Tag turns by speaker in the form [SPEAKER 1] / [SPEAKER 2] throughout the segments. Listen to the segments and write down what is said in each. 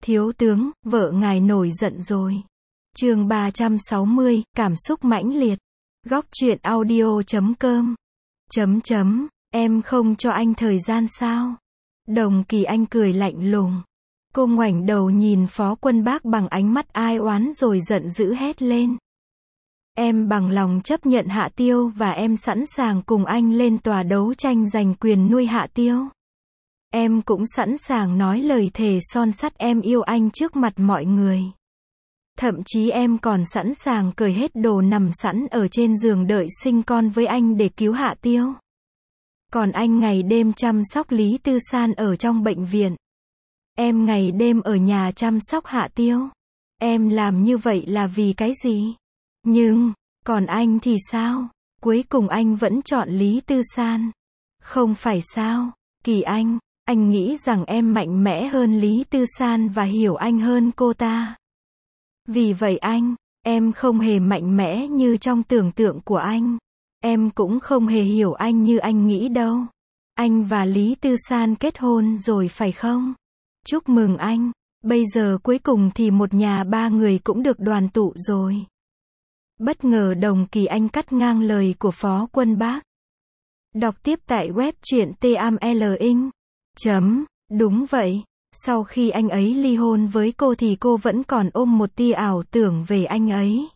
[SPEAKER 1] Thiếu tướng, vợ ngài nổi giận rồi. Chương 360, cảm xúc mãnh liệt. Góc truyện audio.com. Em không cho anh thời gian sao? Đồng Kỳ Anh cười lạnh lùng. Cô ngoảnh đầu nhìn Phó Quân Bác bằng ánh mắt ai oán rồi giận dữ hét lên. Em bằng lòng chấp nhận Hạ Tiêu và em sẵn sàng cùng anh lên tòa đấu tranh giành quyền nuôi Hạ Tiêu. Em cũng sẵn sàng nói lời thề son sắt em yêu anh trước mặt mọi người. Thậm chí em còn sẵn sàng cởi hết đồ nằm sẵn ở trên giường đợi sinh con với anh để cứu Hạ Tiêu. Còn anh ngày đêm chăm sóc Lý Tư San ở trong bệnh viện. Em ngày đêm ở nhà chăm sóc Hạ Tiêu. Em làm như vậy là vì cái gì? Nhưng, còn anh thì sao? Cuối cùng anh vẫn chọn Lý Tư San. Không phải sao? Kỳ anh nghĩ rằng em mạnh mẽ hơn Lý Tư San và hiểu anh hơn cô ta. Vì vậy em không hề mạnh mẽ như trong tưởng tượng của anh. Em cũng không hề hiểu anh như anh nghĩ đâu. Anh và Lý Tư San kết hôn rồi phải không? Chúc mừng anh. Bây giờ cuối cùng thì một nhà ba người cũng được đoàn tụ rồi. Bất ngờ Đồng Kỳ Anh cắt ngang lời của Phó Quân Bác. Đọc tiếp tại web truyện TAMLINH. Đúng vậy. Sau khi anh ấy ly hôn với cô thì cô vẫn còn ôm một tia ảo tưởng về anh ấy.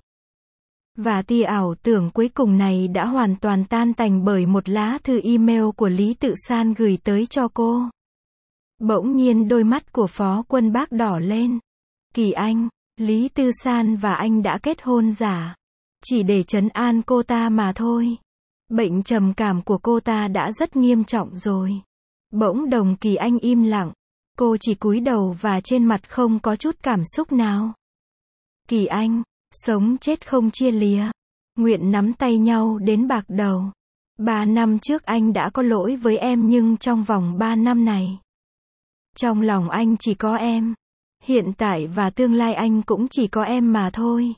[SPEAKER 1] Và tia ảo tưởng cuối cùng này đã hoàn toàn tan tành bởi một lá thư email của Lý Tự San gửi tới cho cô. Bỗng nhiên đôi mắt của Phó Quân Bác đỏ lên. Kỳ Anh, Lý Tư San và anh đã kết hôn giả. Chỉ để trấn an cô ta mà thôi. Bệnh trầm cảm của cô ta đã rất nghiêm trọng rồi. Bỗng Đồng Kỳ Anh im lặng. Cô chỉ cúi đầu và trên mặt không có chút cảm xúc nào. Kỳ Anh, sống chết không chia lìa. Nguyện nắm tay nhau đến bạc đầu. 3 năm trước anh đã có lỗi với em nhưng trong vòng 3 năm này. Trong lòng anh chỉ có em. Hiện tại và tương lai anh cũng chỉ có em mà thôi.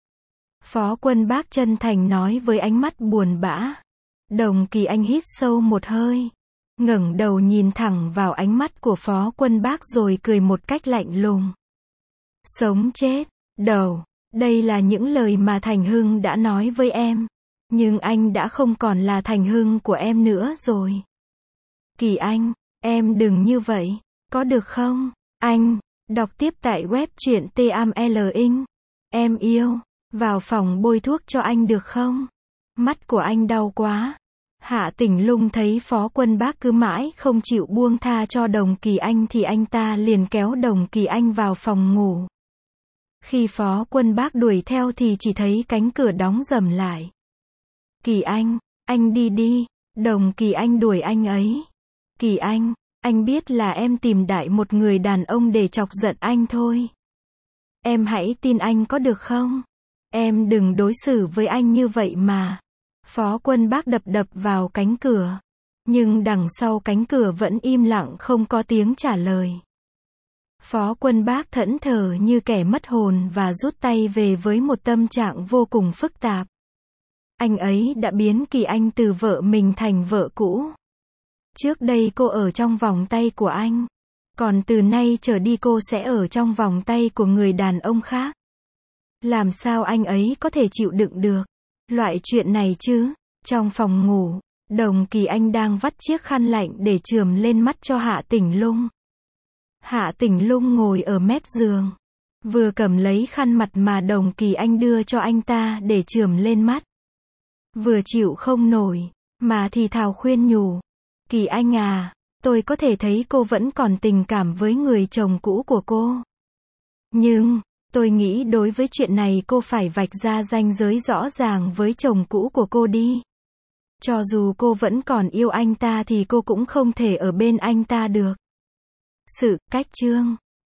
[SPEAKER 1] Phó Quân Bác chân thành nói với ánh mắt buồn bã. Đồng Kỳ Anh hít sâu một hơi. Ngẩng đầu nhìn thẳng vào ánh mắt của Phó Quân Bác rồi cười một cách lạnh lùng. Sống chết, đầu. Đây là những lời mà Thành Hưng đã nói với em. Nhưng anh đã không còn là Thành Hưng của em nữa rồi. Kỳ Anh, em đừng như vậy, có được không? Anh, đọc tiếp tại web truyện TAMLINH. Em yêu, vào phòng bôi thuốc cho anh được không? Mắt của anh đau quá. Hạ Tỉnh Lung thấy Phó Quân Bác cứ mãi không chịu buông tha cho Đồng Kỳ Anh thì anh ta liền kéo Đồng Kỳ Anh vào phòng ngủ. Khi Phó Quân Bác đuổi theo thì chỉ thấy cánh cửa đóng rầm lại. Kỳ anh đi đi. Đồng Kỳ Anh đuổi anh ấy. Kỳ anh biết là em tìm đại một người đàn ông để chọc giận anh thôi. Em hãy tin anh có được không? Em đừng đối xử với anh như vậy mà. Phó Quân Bác đập vào cánh cửa. Nhưng đằng sau cánh cửa vẫn im lặng không có tiếng trả lời. Phó Quân Bác thẫn thờ như kẻ mất hồn và rút tay về với một tâm trạng vô cùng phức tạp. Anh ấy đã biến Kỳ Anh từ vợ mình thành vợ cũ. Trước đây cô ở trong vòng tay của anh. Còn từ nay trở đi cô sẽ ở trong vòng tay của người đàn ông khác. Làm sao anh ấy có thể chịu đựng được loại chuyện này chứ? Trong phòng ngủ, Đồng Kỳ Anh đang vắt chiếc khăn lạnh để chườm lên mắt cho Hạ Tỉnh Lung. Hạ Tỉnh Lung ngồi ở mép giường, vừa cầm lấy khăn mặt mà Đồng Kỳ Anh đưa cho anh ta để chườm lên mắt. Vừa chịu không nổi, mà thì thào khuyên nhủ. Kỳ Anh à, tôi có thể thấy cô vẫn còn tình cảm với người chồng cũ của cô. Nhưng, tôi nghĩ đối với chuyện này cô phải vạch ra ranh giới rõ ràng với chồng cũ của cô đi. Cho dù cô vẫn còn yêu anh ta thì cô cũng không thể ở bên anh ta được. Sự cách chương